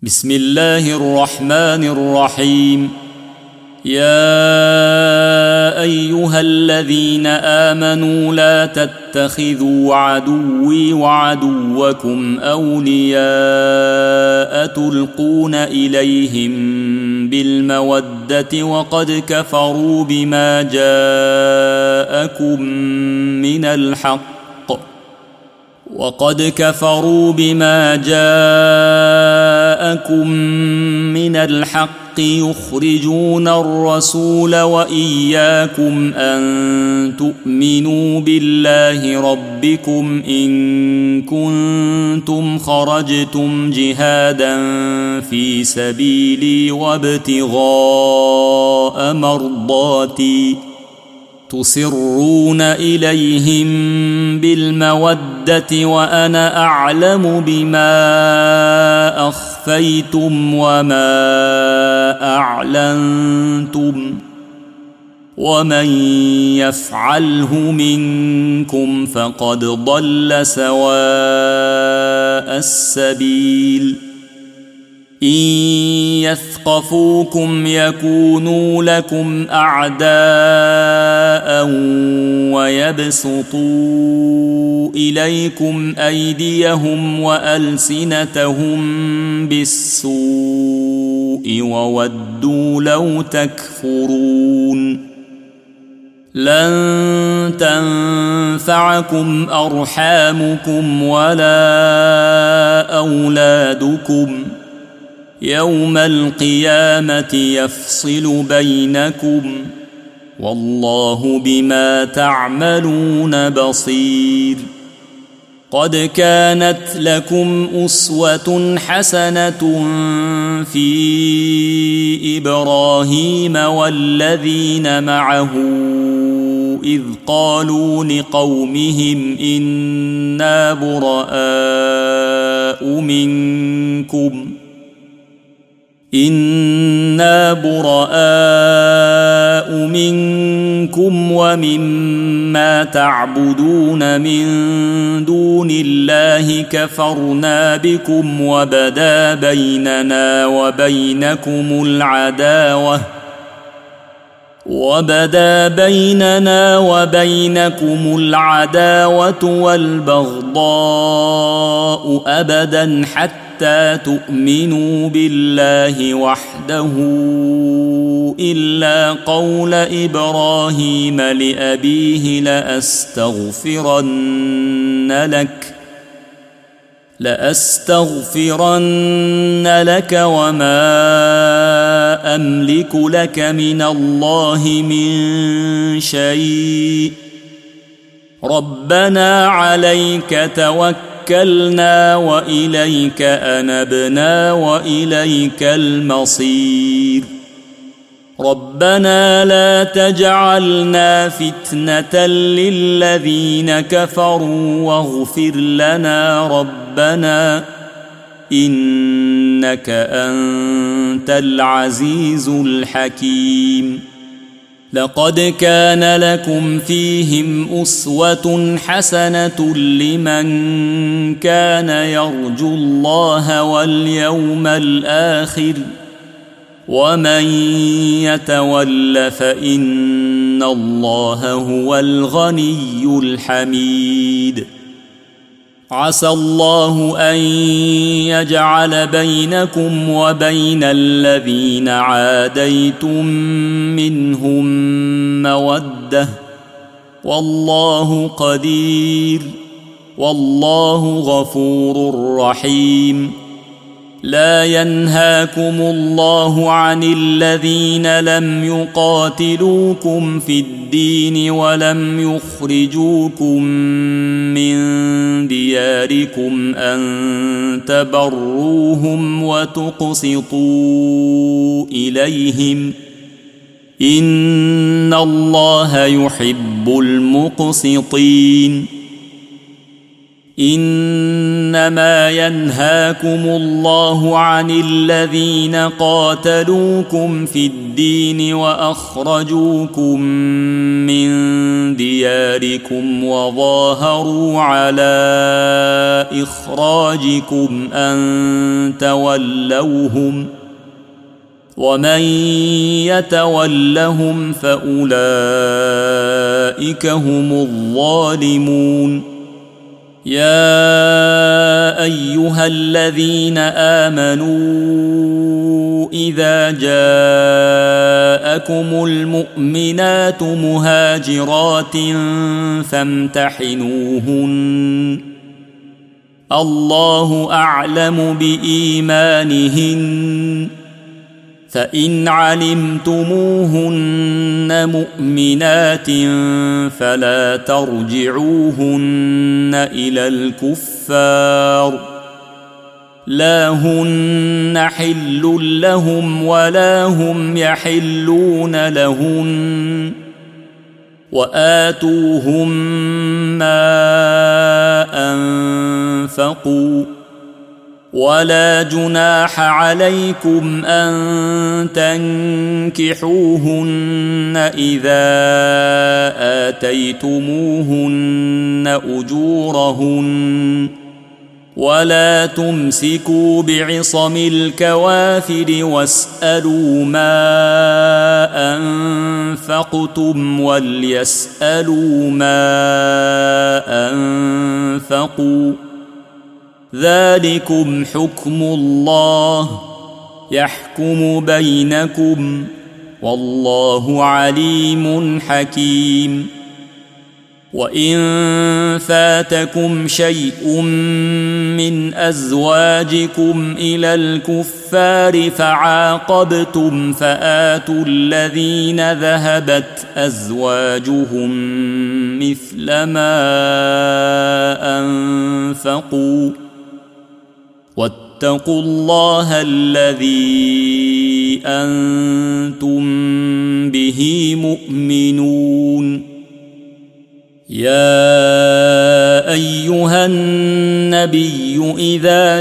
بسم الله الرحمن الرحيم. يا أيها الذين آمنوا لا تتخذوا عدوي وعدوكم أولياء تلقون إليهم بالمودة وقد كفروا بما جاءكم من الحق يخرجون الرسول وإياكم أن تؤمنوا بالله ربكم إن كنتم خرجتم جهادا في سبيلي وابتغاء مرضاتي تسرون إليهم بالمودة وأنا أعلم بما أخفيتم وما أعلنتم ومن يفعله منكم فقد ضل سواء السبيل. إن يثقفوكم يكونوا لكم أعداء ويبسطوا إليكم أيديهم وألسنتهم بالسوء وودوا لو تكفرون. لن تنفعكم أرحامكم ولا أولادكم يوم القيامة يفصل بينكم والله بما تعملون بصير. قد كانت لكم أسوة حسنة في إبراهيم والذين معه إذ قالوا لقومهم إنا براء منكم ومما تعبدون من دون الله كفرنا بكم وبدا بيننا وبينكم العداوة والبغضاء أبدا حتى تؤمنوا بالله وحده إلا قول إبراهيم لأبيه لأستغفرن لك وما أملك لك من الله من شيء ربنا عليك توكلنا وإليك أنبنا وإليك المصير. ربنا لا تجعلنا فتنة للذين كفروا واغفر لنا ربنا إنك أنت العزيز الحكيم. لقد كان لكم فيهم أسوة حسنة لمن كان يرجو الله واليوم الآخر ومن يتول فإن الله هو الغني الحميد. عسى الله أن يجعل بينكم وبين الذين عاديتم منهم مودة والله قدير والله غفور رحيم. لا ينهاكم الله عن الذين لم يقاتلوكم في الدين ولم يخرجوكم من دياركم أن تبروهم وتقسطوا إليهم إن الله يحب المقسطين. إنما ينهاكم الله عن الذين قاتلوكم في الدين وأخرجوكم من دياركم وظاهروا على إخراجكم أن تولوهم ومن يتولهم فأولئك هم الظالمون يا أيها الذين آمنوا إذا جاءكم المؤمنات مهاجرات فامتحنوهن الله أعلم بإيمانهن فإن علمتموهن مؤمنات فلا ترجعوهن إلى الكفار لا هن حل لهم ولا هم يحلون لهن وآتوهم ما أنفقوا ولا جناح عليكم أن تنكحوهن إذا آتيتموهن أجورهن ولا تمسكوا بعصم الكوافر واسألوا ما أنفقتم وليسألوا ما أنفقوا ذلكم حكم الله يحكم بينكم والله عليم حكيم وإن فاتكم شيء من أزواجكم إلى الكفار فعاقبتم فآتوا الذين ذهبت أزواجهم مثل ما أنفقوا واتقوا الله الذي أنتم به مؤمنون يا أيها النبي إذا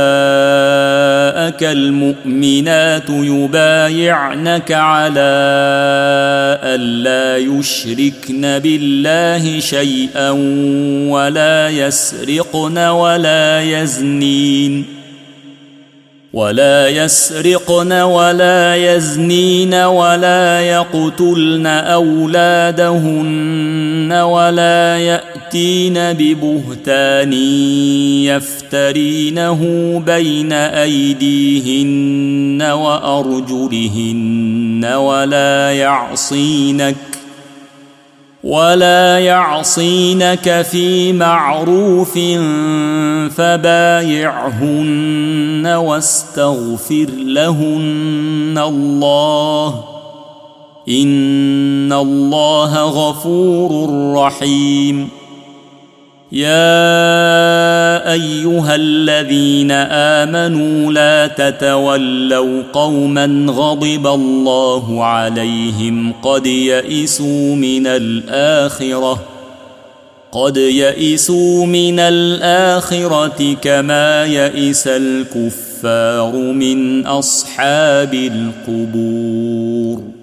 جاءك المؤمنات يبايعنك على ألا يشركن بالله شيئا ولا يسرقن ولا يزنين ولا يقتلن أولادهن ولا يأتين ببهتان يفترينه بين أيديهن وأرجلهن ولا يعصينك في معروف فبايعهن واستغفر لهن الله إن الله غفور رحيم يا أيها الذين آمنوا لا تتولوا قوما غضب الله عليهم قد يئسوا من الآخرة كما يئس الكفار من أصحاب القبور.